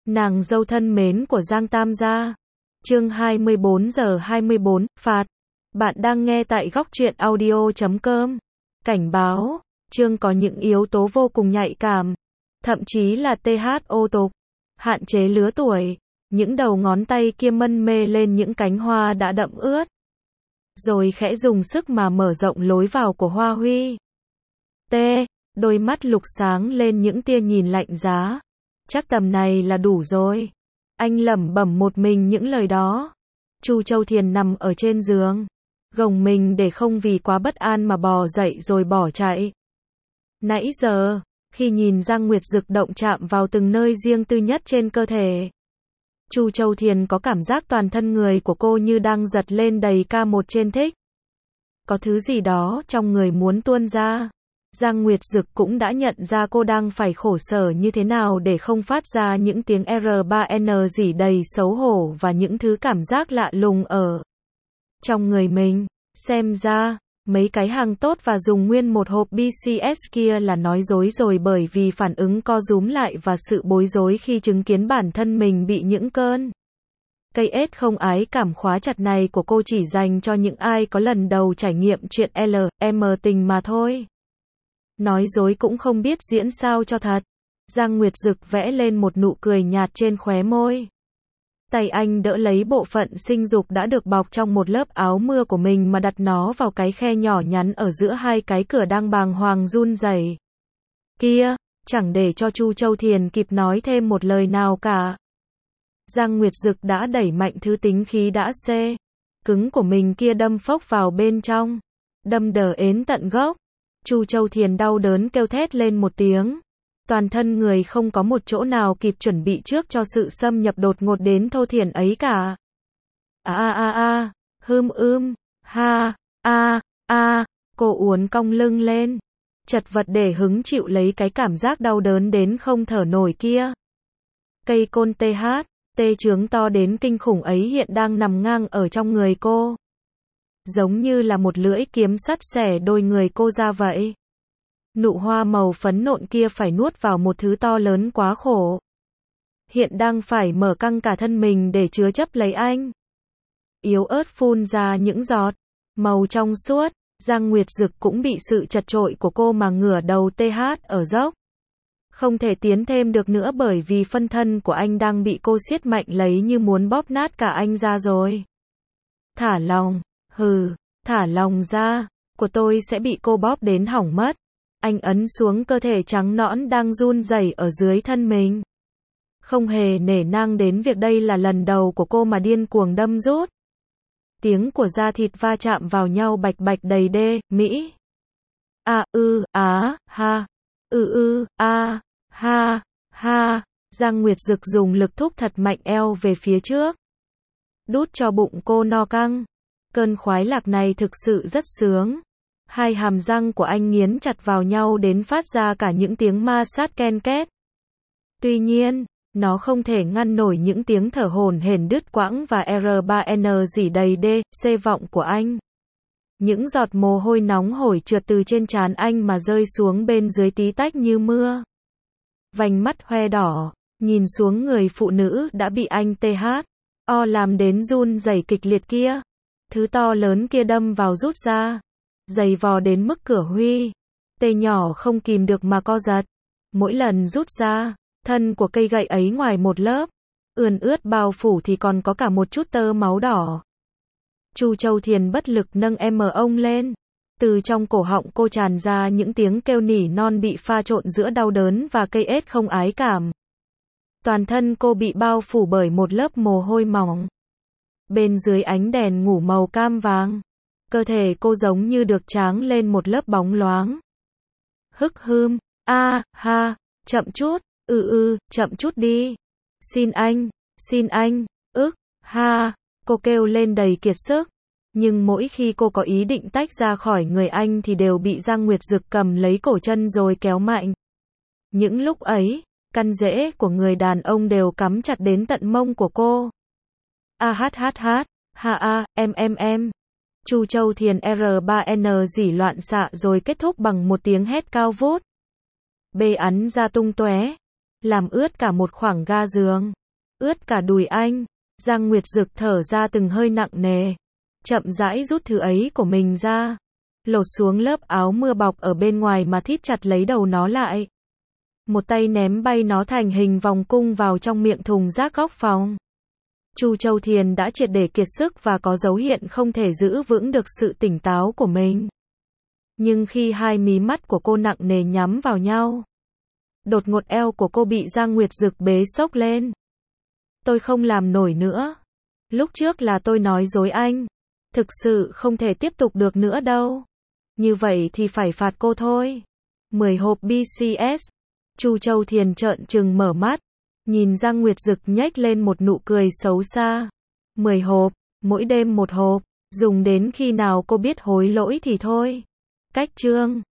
Nàng dâu thân mến của Giang Tam gia. Chương 24:24, phạt. Bạn đang nghe tại góc truyện audio.com. Cảnh báo, chương có những yếu tố vô cùng nhạy cảm, thậm chí là THO tục, hạn chế lứa tuổi. Những đầu ngón tay kia mân mê lên những cánh hoa đã đẫm ướt, rồi khẽ dùng sức mà mở rộng lối vào của Hoa Huy. Đôi mắt Lục sáng lên những tia nhìn lạnh giá. Chắc tầm này là đủ rồi. Anh lẩm bẩm một mình những lời đó. Chu Châu Thiền nằm ở trên giường, gồng mình để không vì quá bất an mà bò dậy rồi bỏ chạy. Nãy giờ, khi nhìn Giang Nguyệt Dực động chạm vào từng nơi riêng tư nhất trên cơ thể, Chu Châu Thiền có cảm giác toàn thân người của cô như đang giật lên đầy K1 trên thích. Có thứ gì đó trong người muốn tuôn ra. Giang Nguyệt Dực cũng đã nhận ra cô đang phải khổ sở như thế nào để không phát ra những tiếng R3N gì đầy xấu hổ và những thứ cảm giác lạ lùng ở trong người mình. Xem ra, mấy cái hàng tốt và dùng nguyên một hộp BCS kia là nói dối rồi, bởi vì phản ứng co rúm lại và sự bối rối khi chứng kiến bản thân mình bị những cơn cây ết không ái cảm khóa chặt này của cô chỉ dành cho những ai có lần đầu trải nghiệm chuyện LM tình mà thôi. Nói dối cũng không biết diễn sao cho thật. Giang Nguyệt Dực vẽ lên một nụ cười nhạt trên khóe môi. Tay anh đỡ lấy bộ phận sinh dục đã được bọc trong một lớp áo mưa của mình mà đặt nó vào cái khe nhỏ nhắn ở giữa hai cái cửa đang bàng hoàng run rẩy kia, chẳng để cho Chu Châu Thiền kịp nói thêm một lời nào cả. Giang Nguyệt Dực đã đẩy mạnh thứ tính khí đã cứng của mình kia đâm phốc vào bên trong, đâm đờ ến tận gốc. Chu Châu Thiền đau đớn kêu thét lên một tiếng. Toàn thân người không có một chỗ nào kịp chuẩn bị trước cho sự xâm nhập đột ngột đến thô thiển ấy cả. Cô uốn cong lưng lên, chật vật để hứng chịu lấy cái cảm giác đau đớn đến không thở nổi kia. Cây côn trướng to đến kinh khủng ấy hiện đang nằm ngang ở trong người cô, giống như là một lưỡi kiếm sắt xẻ đôi người cô ra vậy. Nụ hoa màu phấn nộn kia phải nuốt vào một thứ to lớn quá khổ, hiện đang phải mở căng cả thân mình để chứa chấp lấy anh. Yếu ớt phun ra những giọt màu trong suốt. Giang Nguyệt Dực cũng bị sự chật chội của cô mà ngửa đầu ở dốc. Không thể tiến thêm được nữa bởi vì phân thân của anh đang bị cô siết mạnh lấy như muốn bóp nát cả anh ra rồi. Thả lòng. Thả lòng ra, của tôi sẽ bị cô bóp đến hỏng mất. Anh ấn xuống cơ thể trắng nõn đang run rẩy ở dưới thân mình. Không hề nể nang đến việc đây là lần đầu của cô mà điên cuồng đâm rút. Tiếng của da thịt va chạm vào nhau bạch bạch đầy mỹ. Giang Nguyệt Dực dùng lực thúc thật mạnh eo về phía trước, đút cho bụng cô no căng. Cơn khoái lạc này thực sự rất sướng. Hai hàm răng của anh nghiến chặt vào nhau đến phát ra cả những tiếng ma sát ken két. Tuy nhiên, nó không thể ngăn nổi những tiếng thở hổn hển đứt quãng và R3N gì đầy vọng của anh. Những giọt mồ hôi nóng hổi trượt từ trên trán anh mà rơi xuống bên dưới tí tách như mưa. Vành mắt hoe đỏ, nhìn xuống người phụ nữ đã bị anh làm đến run rẩy kịch liệt kia. Thứ to lớn kia đâm vào rút ra, dày vò đến mức cửa Huy nhỏ không kìm được mà co giật. Mỗi lần rút ra, thân của cây gậy ấy ngoài một lớp ươn ướt bao phủ thì còn có cả một chút tơ máu đỏ. Chu Châu Thiền bất lực nâng ông lên. Từ trong cổ họng cô tràn ra những tiếng kêu nỉ non bị pha trộn giữa đau đớn và cây ết không ái cảm. Toàn thân cô bị bao phủ bởi một lớp mồ hôi mỏng. Bên dưới ánh đèn ngủ màu cam vàng, cơ thể cô giống như được tráng lên một lớp bóng loáng. Chậm chút, chậm chút đi. Xin anh, cô kêu lên đầy kiệt sức. Nhưng mỗi khi cô có ý định tách ra khỏi người anh thì đều bị Giang Nguyệt Dực cầm lấy cổ chân rồi kéo mạnh. Những lúc ấy, căn rễ của người đàn ông đều cắm chặt đến tận mông của cô. Em. Chu Châu Thiền R3N dỉ loạn xạ rồi kết thúc bằng một tiếng hét cao vút. Bê ắn ra tung tóe, làm ướt cả một khoảng ga giường. ướt cả đùi anh. Giang Nguyệt Dực thở ra từng hơi nặng nề. Chậm rãi rút thứ ấy của mình ra. Lột xuống lớp áo mưa bọc ở bên ngoài mà thít chặt lấy đầu nó lại. Một tay ném bay nó thành hình vòng cung vào trong miệng thùng rác góc phòng. Chu Châu Thiền đã triệt để kiệt sức và có dấu hiện không thể giữ vững được sự tỉnh táo của mình. Nhưng khi hai mí mắt của cô nặng nề nhắm vào nhau, đột ngột eo của cô bị Giang Nguyệt Dực bế xốc lên. Tôi không làm nổi nữa. Lúc trước là tôi nói dối anh. Thực sự không thể tiếp tục được nữa đâu. Như vậy thì phải phạt cô thôi. 10 hộp BCS. Chu Châu Thiền trợn trừng mở mắt. Nhìn Giang Nguyệt Dực nhếch lên một nụ cười xấu xa. 10 hộp, mỗi đêm một hộp. Dùng đến khi nào cô biết hối lỗi thì thôi. Cách chương